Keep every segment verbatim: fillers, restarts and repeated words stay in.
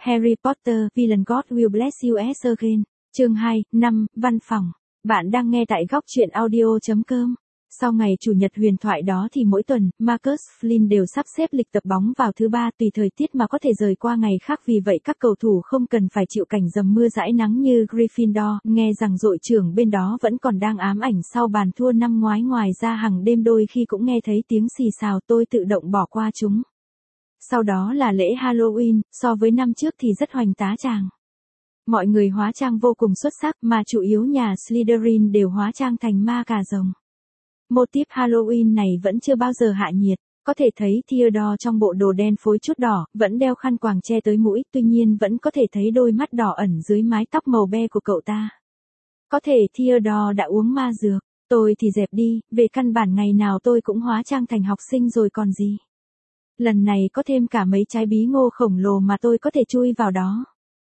Harry Potter, Villain God Will Bless You As Again. Chương hai, năm, văn phòng. Bạn đang nghe tại góc truyện audio chấm com. Sau ngày chủ nhật huyền thoại đó thì mỗi tuần, Marcus Flynn đều sắp xếp lịch tập bóng vào thứ ba tùy thời tiết mà có thể rời qua ngày khác, vì vậy các cầu thủ không cần phải chịu cảnh dầm mưa dãi nắng như Gryffindor. Nghe rằng đội trưởng bên đó vẫn còn đang ám ảnh sau bàn thua năm ngoái, ngoài ra hàng đêm đôi khi cũng nghe thấy tiếng xì xào, tôi tự động bỏ qua chúng. Sau đó là lễ Halloween, so với năm trước thì rất hoành tá tràng. Mọi người hóa trang vô cùng xuất sắc, mà chủ yếu nhà Slytherin đều hóa trang thành ma cà rồng. Mô típ Halloween này vẫn chưa bao giờ hạ nhiệt, có thể thấy Theodore trong bộ đồ đen phối chút đỏ, vẫn đeo khăn quàng che tới mũi, tuy nhiên vẫn có thể thấy đôi mắt đỏ ẩn dưới mái tóc màu be của cậu ta. Có thể Theodore đã uống ma dược, tôi thì dẹp đi, về căn bản ngày nào tôi cũng hóa trang thành học sinh rồi còn gì. Lần này có thêm cả mấy trái bí ngô khổng lồ mà tôi có thể chui vào đó.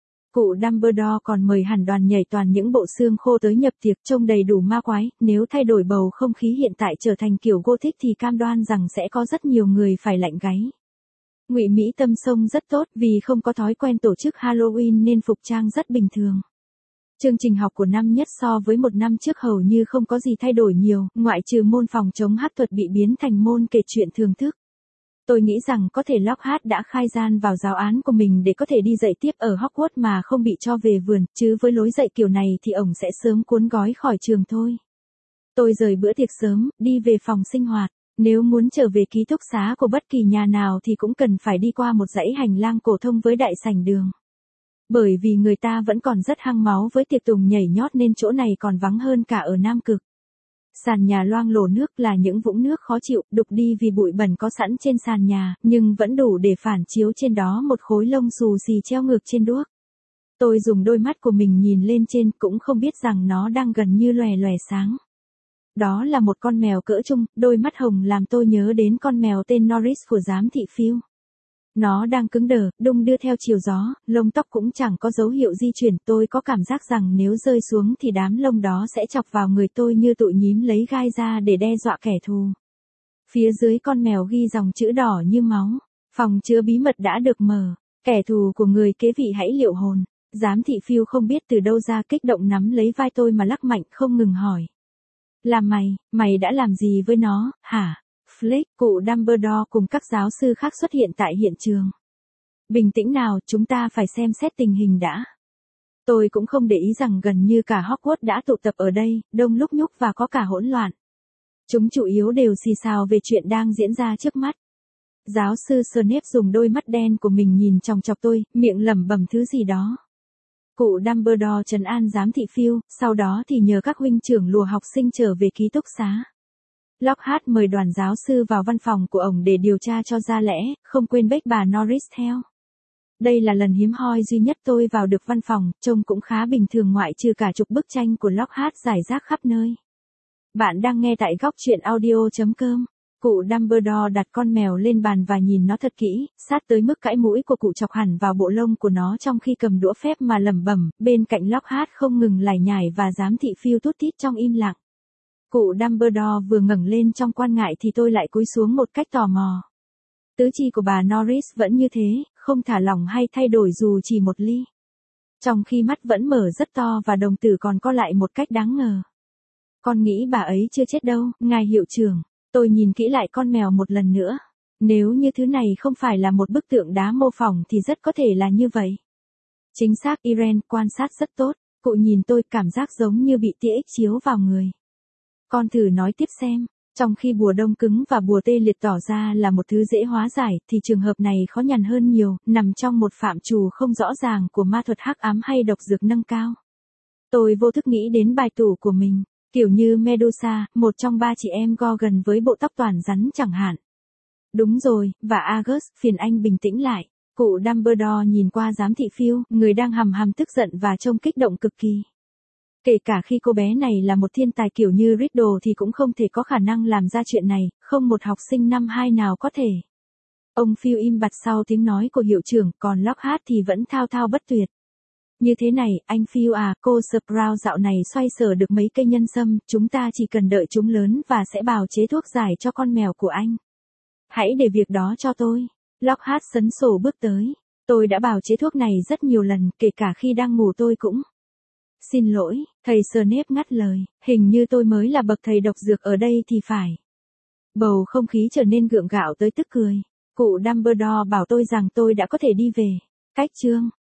Cụ Dumbledore còn mời hẳn đoàn nhảy toàn những bộ xương khô tới nhập tiệc, trông đầy đủ ma quái. Nếu thay đổi bầu không khí hiện tại trở thành kiểu Gothic thì cam đoan rằng sẽ có rất nhiều người phải lạnh gáy. Ngụy Mỹ Tâm sông rất tốt, vì không có thói quen tổ chức Halloween nên phục trang rất bình thường. Chương trình học của năm nhất so với một năm trước hầu như không có gì thay đổi nhiều, ngoại trừ môn phòng chống hắc thuật bị biến thành môn kể chuyện thưởng thức. Tôi nghĩ rằng có thể Lockhart đã khai gian vào giáo án của mình để có thể đi dạy tiếp ở Hogwarts mà không bị cho về vườn, chứ với lối dạy kiểu này thì ổng sẽ sớm cuốn gói khỏi trường thôi. Tôi rời bữa tiệc sớm, đi về phòng sinh hoạt. Nếu muốn trở về ký túc xá của bất kỳ nhà nào thì cũng cần phải đi qua một dãy hành lang cổ thông với đại sảnh đường. Bởi vì người ta vẫn còn rất hăng máu với tiệc tùng nhảy nhót nên chỗ này còn vắng hơn cả ở Nam Cực. Sàn nhà loang lổ nước là những vũng nước khó chịu, đục đi vì bụi bẩn có sẵn trên sàn nhà, nhưng vẫn đủ để phản chiếu trên đó một khối lông xù xì treo ngược trên đuốc. Tôi dùng đôi mắt của mình nhìn lên trên, cũng không biết rằng nó đang gần như lòe lòe sáng. Đó là một con mèo cỡ trung, đôi mắt hồng làm tôi nhớ đến con mèo tên Norris của giám thị Phil. Nó đang cứng đờ, đung đưa theo chiều gió, lông tóc cũng chẳng có dấu hiệu di chuyển. Tôi có cảm giác rằng nếu rơi xuống thì đám lông đó sẽ chọc vào người tôi như tụi nhím lấy gai ra để đe dọa kẻ thù. Phía dưới con mèo ghi dòng chữ đỏ như máu. Phòng chứa bí mật đã được mở. Kẻ thù của người kế vị hãy liệu hồn. Giám thị Phil không biết từ đâu ra kích động nắm lấy vai tôi mà lắc mạnh không ngừng hỏi. Là mày, mày đã làm gì với nó, hả? Flick, cụ Dumbledore cùng các giáo sư khác xuất hiện tại hiện trường. Bình tĩnh nào, chúng ta phải xem xét tình hình đã. Tôi cũng không để ý rằng gần như cả Hogwarts đã tụ tập ở đây, đông lúc nhúc và có cả hỗn loạn. Chúng chủ yếu đều xì xào về chuyện đang diễn ra trước mắt. Giáo sư Snape dùng đôi mắt đen của mình nhìn chòng chọc tôi, miệng lẩm bẩm thứ gì đó. Cụ Dumbledore trấn an giám thị Phil, sau đó thì nhờ các huynh trưởng lùa học sinh trở về ký túc xá. Lockhart mời đoàn giáo sư vào văn phòng của ổng để điều tra cho ra lẽ, không quên bếch bà Norris theo. Đây là lần hiếm hoi duy nhất tôi vào được văn phòng, trông cũng khá bình thường ngoại trừ cả chục bức tranh của Lockhart rải rác khắp nơi. Bạn đang nghe tại góc truyện audio chấm com. Cụ Dumbledore đặt con mèo lên bàn và nhìn nó thật kỹ, sát tới mức cãi mũi của cụ chọc hẳn vào bộ lông của nó trong khi cầm đũa phép mà lẩm bẩm. Bên cạnh Lockhart không ngừng lải nhải và giám thị Phil tút tít trong im lặng. Cụ Dumbledore vừa ngẩng lên trong quan ngại thì tôi lại cúi xuống một cách tò mò. Tứ chi của bà Norris vẫn như thế, không thả lỏng hay thay đổi dù chỉ một ly. Trong khi mắt vẫn mở rất to và đồng tử còn co lại một cách đáng ngờ. Con nghĩ bà ấy chưa chết đâu, ngài hiệu trưởng. Tôi nhìn kỹ lại con mèo một lần nữa. Nếu như thứ này không phải là một bức tượng đá mô phỏng thì rất có thể là như vậy. Chính xác, Irene, quan sát rất tốt. Cụ nhìn tôi, cảm giác giống như bị tia X chiếu vào người. Con thử nói tiếp xem, trong khi bùa đông cứng và bùa tê liệt tỏ ra là một thứ dễ hóa giải thì trường hợp này khó nhằn hơn nhiều, nằm trong một phạm trù không rõ ràng của ma thuật hắc ám hay độc dược nâng cao. Tôi vô thức nghĩ đến bài tủ của mình, kiểu như Medusa, một trong ba chị em Gorgon với bộ tóc toàn rắn chẳng hạn. Đúng rồi, và Argus, phiền anh bình tĩnh lại. Cụ Dumbledore nhìn qua giám thị Phil, người đang hầm hầm tức giận và trông kích động cực kỳ. Kể cả khi cô bé này là một thiên tài kiểu như Riddle thì cũng không thể có khả năng làm ra chuyện này, không một học sinh năm hai nào có thể. Ông Phil im bặt sau tiếng nói của hiệu trưởng, còn Lockhart thì vẫn thao thao bất tuyệt. Như thế này, anh Phil à, cô Sprout dạo này xoay sở được mấy cây nhân sâm, chúng ta chỉ cần đợi chúng lớn và sẽ bào chế thuốc giải cho con mèo của anh. Hãy để việc đó cho tôi. Lockhart sấn sổ bước tới. Tôi đã bào chế thuốc này rất nhiều lần, kể cả khi đang ngủ tôi cũng. Xin lỗi, thầy Snape ngắt lời, hình như tôi mới là bậc thầy độc dược ở đây thì phải. Bầu không khí trở nên gượng gạo tới tức cười. Cụ Dumbledore bảo tôi rằng tôi đã có thể đi về. Cách chương